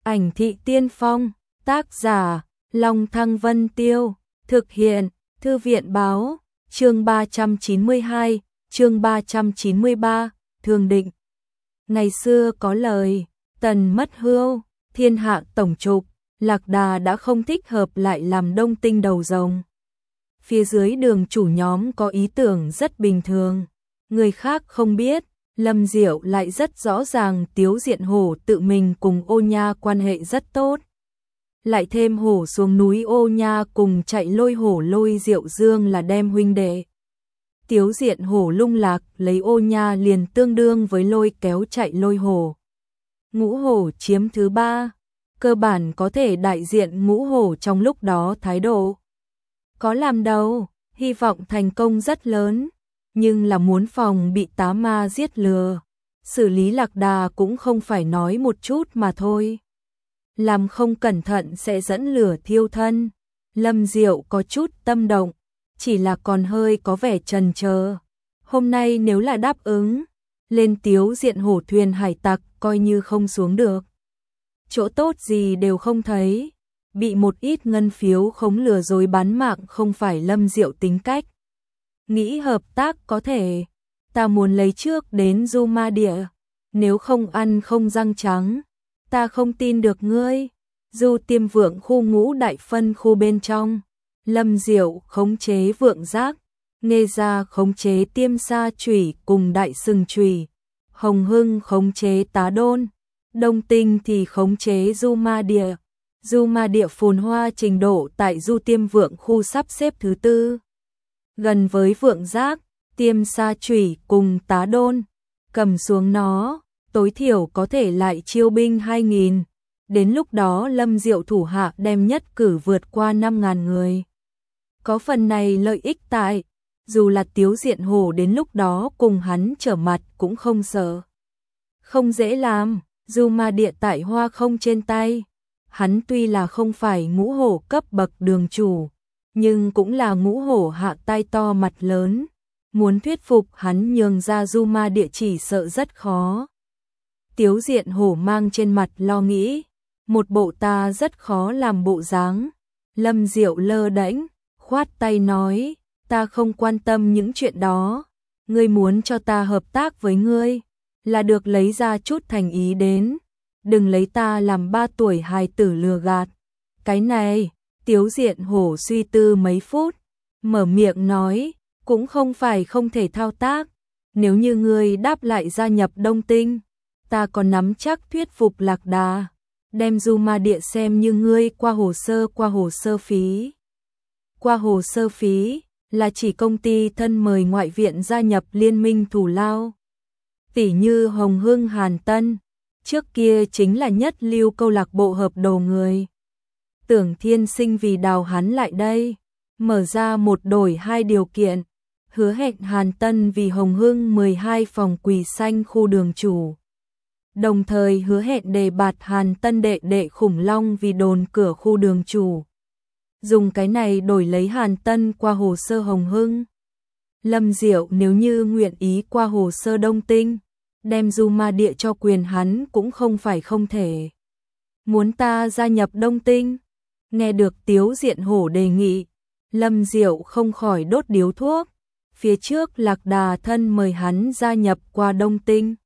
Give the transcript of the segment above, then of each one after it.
Ảnh thị tiên phong, tác giả, Long Thăng Vân Tiêu, thực hiện, Thư viện báo, chương 392, chương 393, Thường Định. Ngày xưa có lời, tần mất hưu, thiên hạ tổng trục, Lạc Đà đã không thích hợp lại làm Đông Tinh đầu rồng. Phía dưới đường chủ nhóm có ý tưởng rất bình thường, người khác không biết, Lâm Diệu lại rất rõ ràng Tiếu Diện Hổ tự mình cùng Ô Nha quan hệ rất tốt. Lại thêm hổ xuống núi Ô Nha cùng chạy lôi hổ lôi Diệu Dương là đem huynh đệ. Tiếu Diện Hổ lung lạc lấy Ô Nha liền tương đương với lôi kéo chạy lôi hổ. Ngũ hổ chiếm thứ ba, cơ bản có thể đại diện ngũ hổ trong lúc đó thái độ. Có làm đâu, hy vọng thành công rất lớn, nhưng là muốn phòng bị tá ma giết lừa. Xử lý Lạc Đà cũng không phải nói một chút mà thôi. Làm không cẩn thận sẽ dẫn lửa thiêu thân. Lâm Diệu có chút tâm động, chỉ là còn hơi có vẻ chần chờ. Hôm nay nếu là đáp ứng, lên Tiếu Diện Hổ thuyền hải tặc coi như không xuống được. Chỗ tốt gì đều không thấy, bị một ít ngân phiếu khống lừa dối bán mạng không phải Lâm Diệu tính cách. Nghĩ hợp tác có thể, ta muốn lấy trước đến Du Ma Địa, nếu không ăn không răng trắng, ta không tin được ngươi. Du Tiêm Vượng khu ngũ đại phân khu bên trong, Lâm Diệu khống chế vượng giác, Nghê Gia khống chế Tiêm Sa Chủy cùng đại sừng chủy, Hồng Hưng khống chế Tá Đôn, Đông Tinh thì khống chế Du Ma Địa. Du Ma Địa phồn hoa trình độ tại Du Tiêm Vượng khu sắp xếp thứ tư. Gần với vượng giác, Tiêm Sa Chủy cùng Tá Đôn, cầm xuống nó, tối thiểu có thể lại chiêu binh 2.000. Đến lúc đó Lâm Diệu thủ hạ đem nhất cử vượt qua 5.000 người. Có phần này lợi ích tại, dù là Tiếu Diện Hổ đến lúc đó cùng hắn trở mặt cũng không sợ. Không dễ làm, Du Ma Địa tại Hoa Không trên tay. Hắn tuy là không phải ngũ hổ cấp bậc đường chủ, nhưng cũng là ngũ hổ hạ tay to mặt lớn. Muốn thuyết phục hắn nhường ra Du Ma Địa chỉ sợ rất khó. Tiếu Diện Hổ mang trên mặt lo nghĩ, một bộ ta rất khó làm bộ dáng. Lâm Diệu lơ đễnh, khoát tay nói, ta không quan tâm những chuyện đó. Ngươi muốn cho ta hợp tác với ngươi, là được lấy ra chút thành ý đến. Đừng lấy ta làm 3 tuổi hài tử lừa gạt. Cái này, Tiếu Diện Hổ suy tư mấy phút, mở miệng nói, cũng không phải không thể thao tác. Nếu như ngươi đáp lại gia nhập Đông Tinh, ta còn nắm chắc thuyết phục Lạc Đà, đem Du Ma Địa xem như ngươi qua hồ sơ phí. Qua hồ sơ phí là chỉ công ty thân mời ngoại viện gia nhập liên minh thù lao. Tỷ như Hồng Hưng Hàn Tân, trước kia chính là nhất lưu câu lạc bộ hợp đồ người. Tưởng Thiên Sinh vì đào hắn lại đây, mở ra một đổi 2 điều kiện, hứa hẹn Hàn Tân vì Hồng Hưng 12 phòng quỳ xanh khu đường chủ. Đồng thời hứa hẹn đề bạt Hàn Tân đệ đệ khủng long vì đồn cửa khu đường chủ. Dùng cái này đổi lấy Hàn Tân qua hồ sơ Hồng Hưng. Lâm Diệu nếu như nguyện ý qua hồ sơ Đông Tinh, đem Du Ma Địa cho quyền hắn cũng không phải không thể. Muốn ta gia nhập Đông Tinh? Nghe được Tiếu Diện Hổ đề nghị, Lâm Diệu không khỏi đốt điếu thuốc. Phía trước Lạc Đà thân mời hắn gia nhập qua Đông Tinh.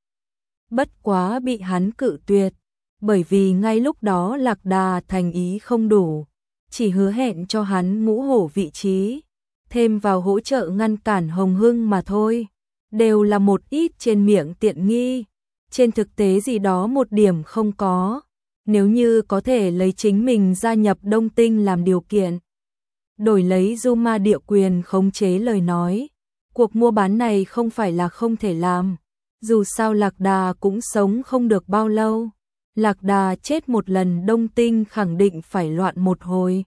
Bất quá bị hắn cự tuyệt, bởi vì ngay lúc đó Lạc Đà thành ý không đủ, chỉ hứa hẹn cho hắn ngũ hổ vị trí, thêm vào hỗ trợ ngăn cản Hồng Hưng mà thôi. Đều là một ít trên miệng tiện nghi, trên thực tế gì đó một điểm không có. Nếu như có thể lấy chính mình gia nhập Đông Tinh làm điều kiện, đổi lấy Du Ma Địa quyền khống chế lời nói, cuộc mua bán này không phải là không thể làm. Dù sao Lạc Đà cũng sống không được bao lâu, Lạc Đà chết một lần Đông Tinh khẳng định phải loạn một hồi.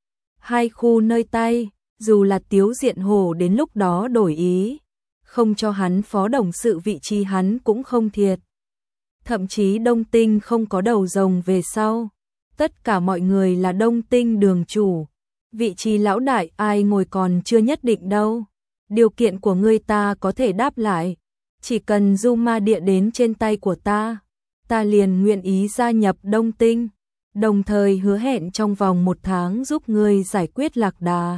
2 khu nơi tay, dù là Tiếu Diện Hổ đến lúc đó đổi ý, không cho hắn phó đồng sự vị trí hắn cũng không thiệt. Thậm chí Đông Tinh không có đầu rồng về sau, tất cả mọi người là Đông Tinh đường chủ, vị trí lão đại ai ngồi còn chưa nhất định đâu. Điều kiện của ngươi ta có thể đáp lại, chỉ cần Du Ma Địa đến trên tay của ta liền nguyện ý gia nhập Đông Tinh. đồng thời hứa hẹn trong vòng 1 tháng giúp ngươi giải quyết lạc đà.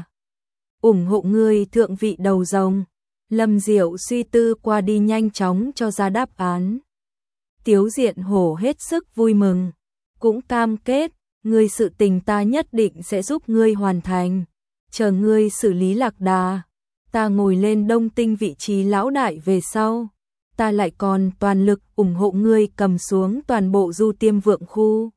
Ủng hộ ngươi thượng vị đầu rồng. Lâm Diệu suy tư qua đi nhanh chóng cho ra đáp án. Tiếu Diện Hổ hết sức vui mừng, cũng cam kết, ngươi sự tình ta nhất định sẽ giúp ngươi hoàn thành. Chờ ngươi xử lý lạc đà, ta ngồi lên Đông Tinh vị trí lão đại về sau, ta lại còn toàn lực ủng hộ ngươi cầm xuống toàn bộ Du Tiêm Vượng khu.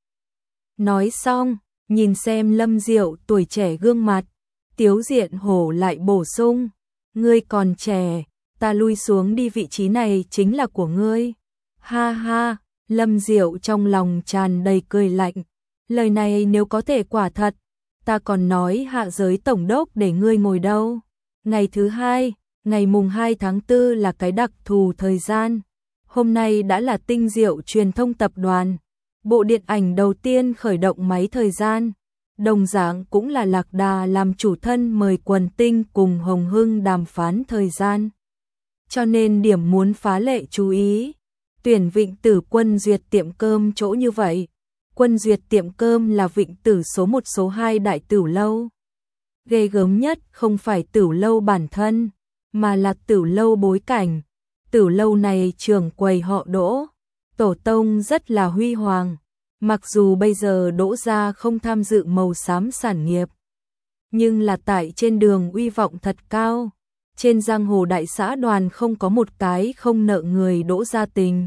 Nói xong, nhìn xem Lâm Diệu tuổi trẻ gương mặt, Tiếu Diện Hổ lại bổ sung, ngươi còn trẻ, ta lui xuống đi vị trí này chính là của ngươi. Ha ha, Lâm Diệu trong lòng tràn đầy cười lạnh, lời này nếu có thể quả thật, ta còn nói hạ giới tổng đốc để ngươi ngồi đâu. Ngày thứ hai, ngày mùng 2 tháng 4 là cái đặc thù thời gian. Hôm nay đã là Tinh Diệu Truyền thông tập đoàn, bộ điện ảnh đầu tiên khởi động máy thời gian. Đồng dạng cũng là Lạc Đà làm chủ thân mời Quần Tinh cùng Hồng Hưng đàm phán thời gian. Cho nên điểm muốn phá lệ chú ý. Tuyển Vịnh Tử Quân Duyệt tiệm cơm chỗ như vậy. Quân Duyệt tiệm cơm là Vịnh Tử số 1 số 2 đại tửu lâu. Ghê gớm nhất không phải tửu lâu bản thân, mà là tửu lâu bối cảnh. Tửu lâu này trưởng quầy họ Đỗ, tổ tông rất là huy hoàng. Mặc dù bây giờ Đỗ gia không tham dự màu xám sản nghiệp, nhưng là tại trên đường uy vọng thật cao. Trên giang hồ đại xã đoàn không có một cái không nợ người Đỗ gia tình.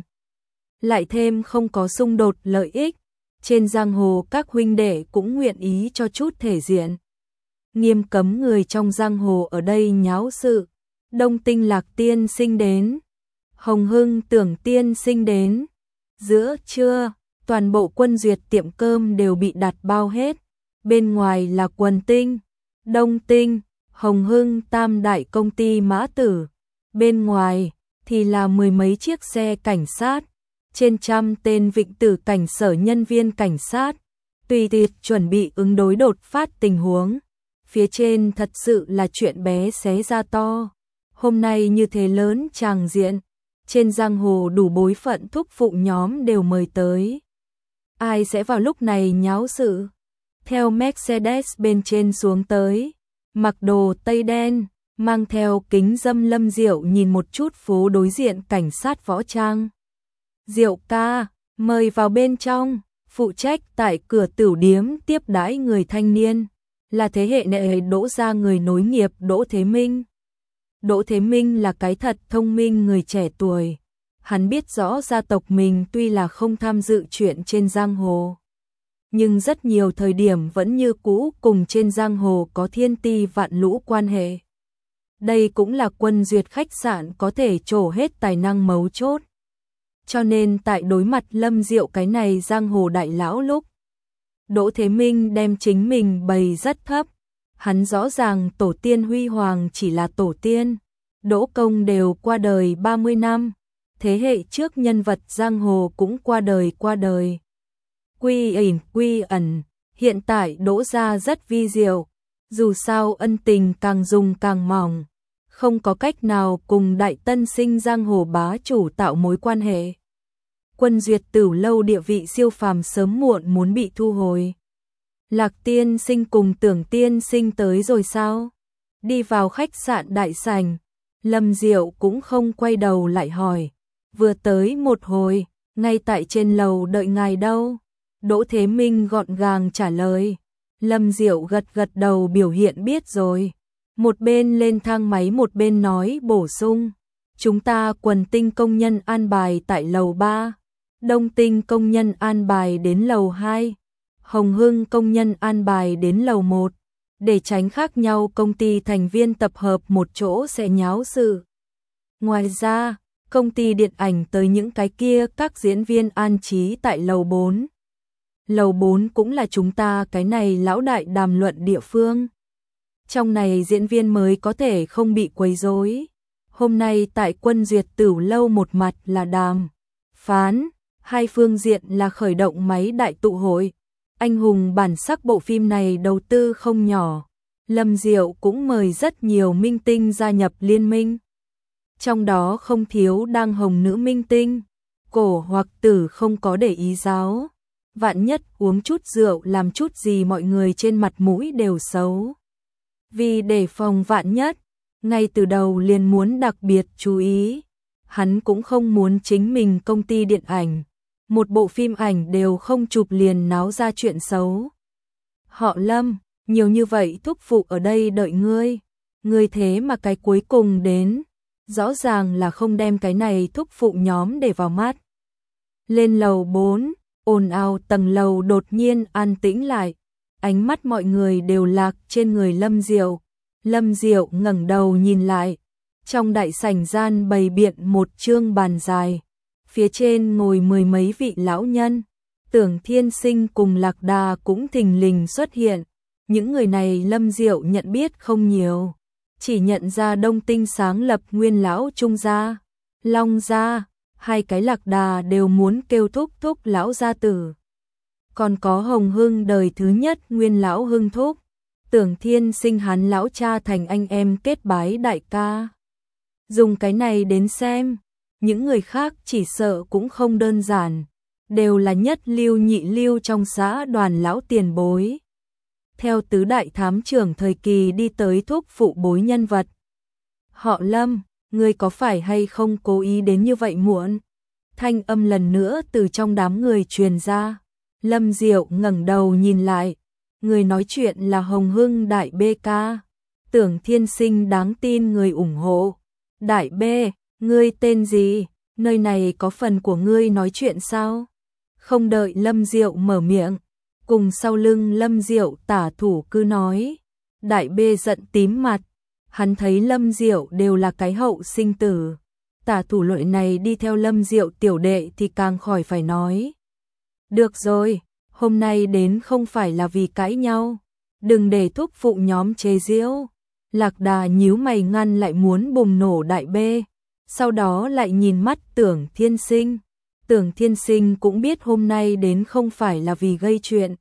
Lại thêm không có xung đột lợi ích, trên giang hồ các huynh đệ cũng nguyện ý cho chút thể diện. Nghiêm cấm người trong giang hồ ở đây nháo sự. Đông Tinh Lạc tiên sinh đến, Hồng Hưng Tưởng tiên sinh đến. Giữa trưa, toàn bộ Quân Duyệt tiệm cơm đều bị đặt bao hết. Bên ngoài là Quần Tinh, Đông Tinh, Hồng Hưng tam đại công ty mã tử. Bên ngoài thì là 10 mấy chiếc xe cảnh sát, trên 100 tên Vịnh Tử cảnh sở nhân viên cảnh sát, tùy tiệc chuẩn bị ứng đối đột phát tình huống. Phía trên thật sự là chuyện bé xé ra to. Hôm nay như thế lớn tràng diện, trên giang hồ đủ bối phận thúc phụ nhóm đều mời tới. Ai sẽ vào lúc này nháo sự? Theo Mercedes bên trên xuống tới, mặc đồ tây đen, mang theo kính dâm Lâm Diệu nhìn một chút phố đối diện cảnh sát võ trang. Diệu ca, mời vào bên trong. Phụ trách tại cửa tửu điếm tiếp đãi người thanh niên, là thế hệ này Đỗ gia người nối nghiệp Đỗ Thế Minh. Đỗ Thế Minh là cái thật thông minh người trẻ tuổi. Hắn biết rõ gia tộc mình tuy là không tham dự chuyện trên giang hồ, nhưng rất nhiều thời điểm vẫn như cũ cùng trên giang hồ có thiên ti vạn lũ quan hệ. Đây cũng là Quân Duyệt khách sạn có thể trổ hết tài năng mấu chốt. Cho nên tại đối mặt Lâm Diệu cái này giang hồ đại lão lúc, Đỗ Thế Minh đem chính mình bày rất thấp. Hắn rõ ràng tổ tiên huy hoàng chỉ là tổ tiên. Đỗ Công đều qua đời 30 năm. Thế hệ trước nhân vật giang hồ cũng qua đời. Quy ẩn, hiện tại Đỗ gia rất vi diệu. Dù sao ân tình càng dùng càng mỏng, không có cách nào cùng đại tân sinh giang hồ bá chủ tạo mối quan hệ. Quân Duyệt Tửu lâu địa vị siêu phàm sớm muộn muốn bị thu hồi. Lạc tiên sinh cùng Tưởng tiên sinh tới rồi sao? Đi vào khách sạn đại sảnh, Lâm Diệu cũng không quay đầu lại hỏi. Vừa tới một hồi, ngay tại trên lầu đợi ngài đâu? Đỗ Thế Minh gọn gàng trả lời. Lâm Diệu gật gật đầu biểu hiện biết rồi. Một bên lên thang máy một bên nói bổ sung. Chúng ta Quần Tinh công nhân an bài tại lầu 3. Đông Tinh công nhân an bài đến lầu 2. Hồng Hưng công nhân an bài đến lầu 1. Để tránh khác nhau công ty thành viên tập hợp một chỗ sẽ nháo sự. Ngoài ra, công ty điện ảnh tới những cái kia các diễn viên an trí tại lầu 4. Lầu 4 cũng là chúng ta cái này lão đại đàm luận địa phương. Trong này diễn viên mới có thể không bị quấy rối. Hôm nay tại Quân Duyệt Tửu lâu một mặt là đàm phán, hai phương diện là khởi động máy đại tụ hội. Anh hùng bản sắc bộ phim này đầu tư không nhỏ. Lâm Diệu cũng mời rất nhiều minh tinh gia nhập liên minh. Trong đó không thiếu đang hồng nữ minh tinh. Cổ hoặc Tử không có để ý giáo. vạn nhất uống chút rượu làm chút gì mọi người trên mặt mũi đều xấu. Vì để phòng vạn nhất, ngay từ đầu liền muốn đặc biệt chú ý. Hắn cũng không muốn chính mình công ty điện ảnh, một bộ phim ảnh đều không chụp liền náo ra chuyện xấu. Họ Lâm, nhiều như vậy thúc phụ ở đây đợi ngươi thế mà cái cuối cùng đến, rõ ràng là không đem cái này thúc phụ nhóm để vào mắt. Lên lầu 4, ồn ào tầng lầu đột nhiên an tĩnh lại, ánh mắt mọi người đều lạc trên người Lâm Diệu. Lâm Diệu ngẩng đầu nhìn lại, trong đại sảnh gian bày biện một chương bàn dài, phía trên ngồi mười mấy vị lão nhân, Tưởng Thiên Sinh cùng Lạc Đà cũng thình lình xuất hiện. Những người này Lâm Diệu nhận biết không nhiều, chỉ nhận ra Đông Tinh sáng lập nguyên lão Trung gia, Long gia, hai cái Lạc Đà đều muốn kêu thúc thúc lão gia tử. Còn có Hồng Hưng đời thứ nhất nguyên lão Hưng thúc, Tưởng Thiên Sinh hắn lão cha thành anh em kết bái đại ca. Dùng cái này đến xem, những người khác chỉ sợ cũng không đơn giản, đều là nhất lưu nhị lưu trong xã đoàn lão tiền bối. Theo tứ đại thám trưởng thời kỳ đi tới thúc phụ bối nhân vật. Họ Lâm, ngươi có phải hay không cố ý đến như vậy muộn? Thanh âm lần nữa từ trong đám người truyền ra. Lâm Diệu ngẩng đầu nhìn lại, người nói chuyện là Hồng Hưng đại BK. Tưởng Thiên Sinh đáng tin người ủng hộ. Đại B, ngươi tên gì? Nơi này có phần của ngươi nói chuyện sao? Không đợi Lâm Diệu mở miệng, cùng sau lưng Lâm Diệu tả thủ cứ nói. Đại B giận tím mặt, hắn thấy Lâm Diệu đều là cái hậu sinh tử. Tả thủ loại này đi theo Lâm Diệu tiểu đệ thì càng khỏi phải nói. Được rồi, hôm nay đến không phải là vì cãi nhau, đừng để thúc phụ nhóm chế giễu. Lạc Đà nhíu mày ngăn lại muốn bùng nổ Đại B, sau đó lại nhìn mắt Tưởng Thiên Sinh. Tưởng Thiên Sinh cũng biết hôm nay đến không phải là vì gây chuyện.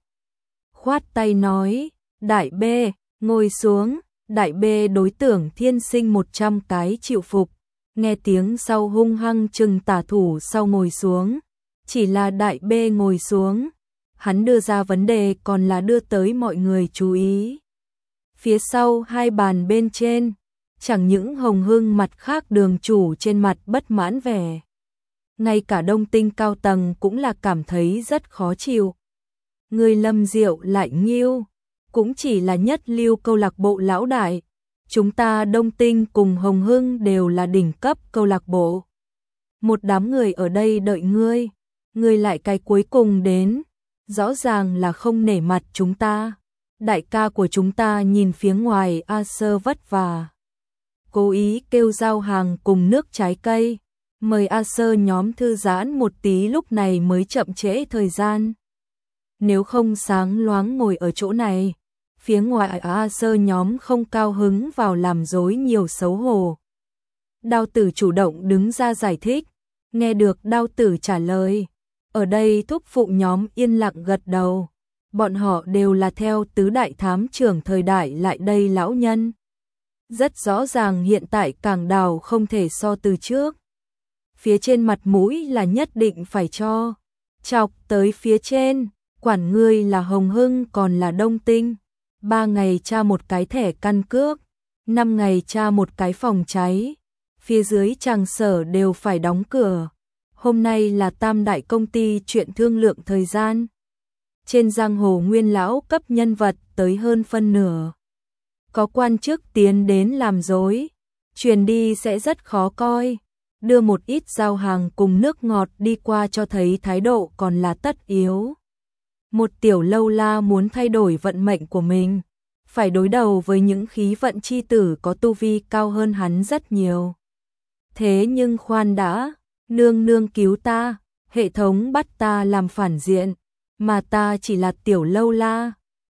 Khoát tay nói, Đại B, ngồi xuống. Đại B đối Tưởng Thiên Sinh 100 cái chịu phục, nghe tiếng sau hung hăng chừng tả thủ sau ngồi xuống. Chỉ là Đại B ngồi xuống, hắn đưa ra vấn đề còn là đưa tới mọi người chú ý. Phía sau hai bàn bên trên, chẳng những Hồng Hưng mặt khác đường chủ trên mặt bất mãn vẻ. Ngay cả Đông Tinh cao tầng cũng là cảm thấy rất khó chịu. Người Lâm Diệu lại nghiêu, cũng chỉ là nhất lưu câu lạc bộ lão đại. Chúng ta Đông Tinh cùng Hồng Hưng đều là đỉnh cấp câu lạc bộ. Một đám người ở đây đợi ngươi lại cái cuối cùng đến, rõ ràng là không nể mặt chúng ta. Đại ca của chúng ta nhìn phía ngoài A Sơ vất vả, cố ý kêu giao hàng cùng nước trái cây, mời A Sơ nhóm thư giãn một tí lúc này mới chậm trễ thời gian. Nếu không sáng loáng ngồi ở chỗ này, phía ngoài A Sơ nhóm không cao hứng vào làm rối nhiều xấu hổ. Đao Tử chủ động đứng ra giải thích, nghe được Đao Tử trả lời, ở đây thúc phụ nhóm yên lặng gật đầu. Bọn họ đều là theo tứ đại thám trưởng thời đại lại đây lão nhân. Rất rõ ràng hiện tại Cảng Đào không thể so từ trước. Phía trên mặt mũi là nhất định phải cho. Chọc tới phía trên, quản ngươi là Hồng Hưng còn là Đông Tinh. 3 ngày tra một cái thẻ căn cước, 5 ngày tra một cái phòng cháy. Phía dưới tràng sở đều phải đóng cửa. Hôm nay là tam đại công ty chuyện thương lượng thời gian. Trên giang hồ nguyên lão cấp nhân vật tới hơn phân nửa. Có quan chức tiến đến làm dối, truyền đi sẽ rất khó coi. Đưa một ít giao hàng cùng nước ngọt đi qua cho thấy thái độ còn là tất yếu. Một tiểu lâu la muốn thay đổi vận mệnh của mình, phải đối đầu với những khí vận chi tử có tu vi cao hơn hắn rất nhiều. Thế nhưng khoan đã, nương nương cứu ta, hệ thống bắt ta làm phản diện, mà ta chỉ là tiểu lâu la,